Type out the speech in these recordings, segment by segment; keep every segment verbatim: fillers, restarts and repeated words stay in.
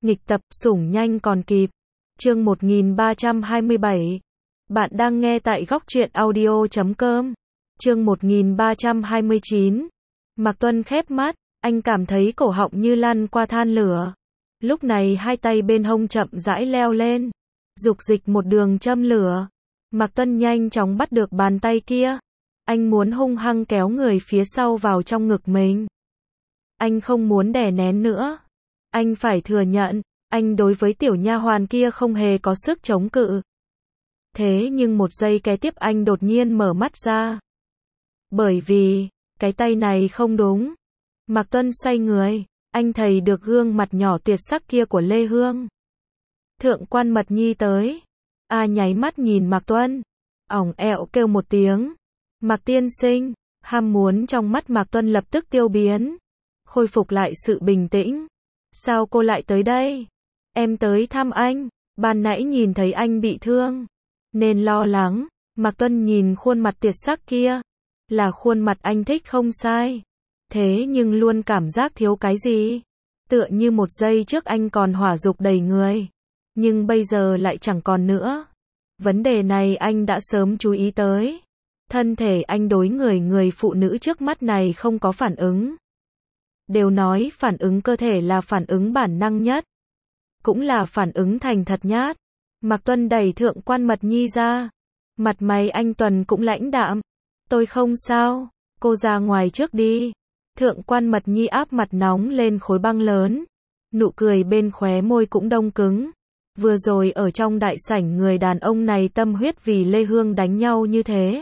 Nghịch tập, sủng nhanh còn kịp. Chương một nghìn ba trăm hai mươi bảy. Bạn đang nghe tại góc truyện audio chấm com. Chương một nghìn ba trăm hai mươi chín. Mạc Tuân khép mắt, anh cảm thấy cổ họng như lăn qua than lửa. Lúc này hai tay bên hông chậm rãi leo lên, dục dịch một đường châm lửa. Mạc Tuân nhanh chóng bắt được bàn tay kia. Anh muốn hung hăng kéo người phía sau vào trong ngực mình. Anh không muốn đè nén nữa. Anh phải thừa nhận, anh đối với tiểu nha hoàn kia không hề có sức chống cự. Thế nhưng một giây kế tiếp anh đột nhiên mở mắt ra. Bởi vì, cái tay này không đúng. Mạc Tuân xoay người, anh thấy được gương mặt nhỏ tuyệt sắc kia của Lê Hương. Thượng quan Mật Nhi tới. A nháy mắt nhìn Mạc Tuân, ỏng ẹo kêu một tiếng. Mạc tiên sinh, ham muốn trong mắt Mạc Tuân lập tức tiêu biến, khôi phục lại sự bình tĩnh. Sao cô lại tới đây? Em tới thăm anh, ban nãy nhìn thấy anh bị thương, nên lo lắng. Mạc Tuân nhìn khuôn mặt tuyệt sắc kia, là khuôn mặt anh thích không sai. Thế nhưng luôn cảm giác thiếu cái gì. Tựa như một giây trước anh còn hỏa dục đầy người, nhưng bây giờ lại chẳng còn nữa. Vấn đề này anh đã sớm chú ý tới. Thân thể anh đối người người phụ nữ trước mắt này không có phản ứng. Đều nói phản ứng cơ thể là phản ứng bản năng nhất, cũng là phản ứng thành thật nhất. Mạc Tuân đẩy Thượng quan Mật Nhi ra. Mặt mày anh Tuần cũng lãnh đạm. Tôi không sao, cô ra ngoài trước đi. Thượng quan Mật Nhi áp mặt nóng lên khối băng lớn. Nụ cười bên khóe môi cũng đông cứng. Vừa rồi ở trong đại sảnh người đàn ông này tâm huyết vì Lê Hương đánh nhau như thế.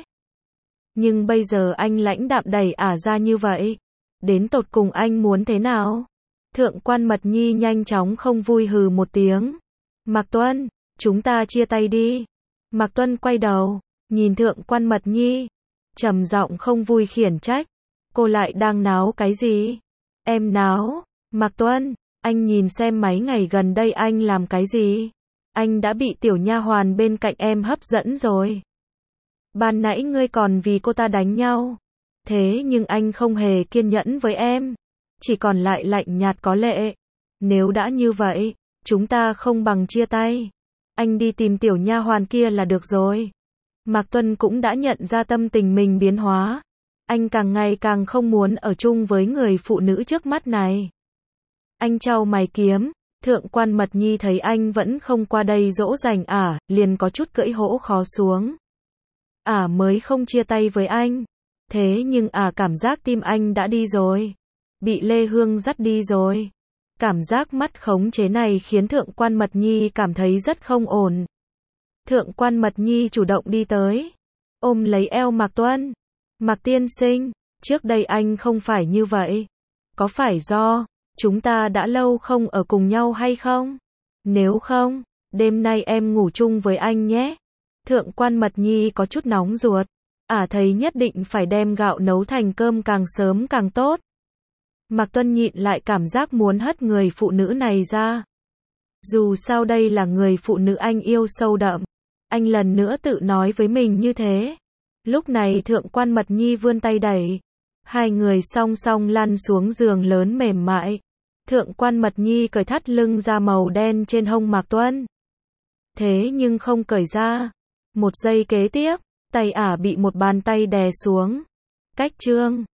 Nhưng bây giờ anh lãnh đạm đẩy ả ra như vậy. Đến tột cùng anh muốn thế nào? Thượng quan Mật Nhi nhanh chóng không vui hừ một tiếng. Mạc Tuân, chúng ta chia tay đi. Mạc Tuân quay đầu, nhìn Thượng quan Mật Nhi, trầm giọng không vui khiển trách. Cô lại đang náo cái gì? Em náo? Mạc Tuân, anh nhìn xem mấy ngày gần đây anh làm cái gì? Anh đã bị tiểu nha hoàn bên cạnh em hấp dẫn rồi. Ban nãy ngươi còn vì cô ta đánh nhau. Thế nhưng anh không hề kiên nhẫn với em, chỉ còn lại lạnh nhạt có lệ. Nếu đã như vậy, chúng ta không bằng chia tay. Anh đi tìm tiểu nha hoàn kia là được rồi. Mạc Tuân cũng đã nhận ra tâm tình mình biến hóa. Anh càng ngày càng không muốn ở chung với người phụ nữ trước mắt này. Anh chau mày kiếm. Thượng quan Mật Nhi thấy anh vẫn không qua đây dỗ dành ả, liền có chút cưỡi hổ khó xuống. Ả mới không chia tay với anh. Thế nhưng ả cảm giác tim anh đã đi rồi. Bị Lê Hương dắt đi rồi. Cảm giác mất khống chế này khiến Thượng quan Mật Nhi cảm thấy rất không ổn. Thượng quan Mật Nhi chủ động đi tới, ôm lấy eo Mạc Tuân. Mạc tiên sinh, trước đây anh không phải như vậy. Có phải do chúng ta đã lâu không ở cùng nhau hay không? Nếu không, đêm nay em ngủ chung với anh nhé. Thượng quan Mật Nhi có chút nóng ruột. Ả thấy nhất định phải đem gạo nấu thành cơm càng sớm càng tốt. Mạc Tuân nhịn lại cảm giác muốn hất người phụ nữ này ra. Dù sao đây là người phụ nữ anh yêu sâu đậm. Anh lần nữa tự nói với mình như thế. Lúc này Thượng quan Mật Nhi vươn tay đẩy. Hai người song song lăn xuống giường lớn mềm mại. Thượng quan Mật Nhi cởi thắt lưng da màu đen trên hông Mạc Tuân. Thế nhưng không cởi ra. Một giây kế tiếp, tay ả bị một bàn tay đè xuống. Cách chương